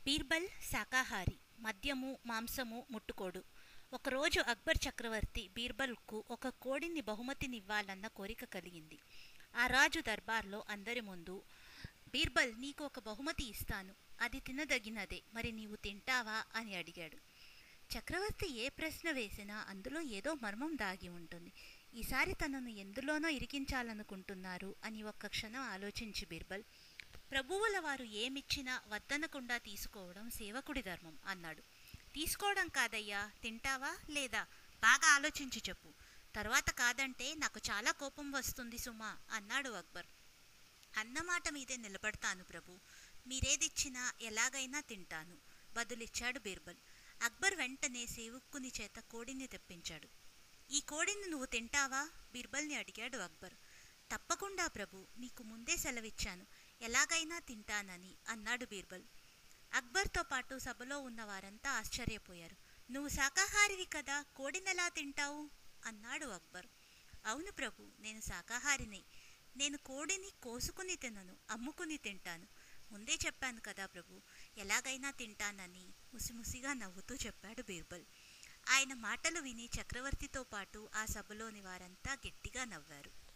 బీర్బల్ శాకాహారి, మద్యము మాంసము ముట్టుకోడు. ఒకరోజు అక్బర్ చక్రవర్తి బీర్బల్కు ఒక కోడిని బహుమతినివ్వాలన్న కోరిక కలిగింది. ఆ రాజు దర్బార్లో అందరి ముందు, బీర్బల్, నీకు ఒక బహుమతి ఇస్తాను, అది తినదగినదే, మరి నీవు తింటావా అని అడిగాడు. చక్రవర్తి ఏ ప్రశ్న వేసినా అందులో ఏదో మర్మం దాగి ఉంటుంది. ఈసారి తనను ఎందులోనో ఇరికించాలనుకుంటున్నారు అని ఒక్క క్షణం ఆలోచించి బీర్బల్, ప్రభువుల వారు ఏమిచ్చినా వద్దనకుండా తీసుకోవడం సేవకుడి ధర్మం అన్నాడు. తీసుకోవడం కాదయ్యా, తింటావా లేదా బాగా ఆలోచించి చెప్పు, తర్వాత కాదంటే నాకు చాలా కోపం వస్తుంది సుమా అన్నాడు అక్బర్. అన్నమాట మీదే నిలబడతాను ప్రభు, మీరేదిచ్చినా ఎలాగైనా తింటాను బదులిచ్చాడు బీర్బల్. అక్బర్ వెంటనే సేవకుని చేత కోడిని తెప్పించాడు. ఈ కోడిని నువ్వు తింటావా బీర్బల్ని అడిగాడు అక్బర్. తప్పకుండా ప్రభు, మీకు ముందే సెలవిచ్చాను, ఎలాగైనా తింటానని అన్నాడు బీర్బల్. అక్బర్తో పాటు సభలో ఉన్న వారంతా ఆశ్చర్యపోయారు. నువ్వు శాకాహారివి కదా, కోడినెలా తింటావు అన్నాడు అక్బర్. అవును ప్రభు, నేను శాకాహారినే. నేను కోడిని కోసుకుని తినను, అమ్ముకుని తింటాను. ముందే చెప్పాను కదా ప్రభు, ఎలాగైనా తింటానని ముసిముసిగా నవ్వుతూ చెప్పాడు బీర్బల్. ఆయన మాటలు విని చక్రవర్తితో పాటు ఆ సభలోని వారంతా గట్టిగా నవ్వారు.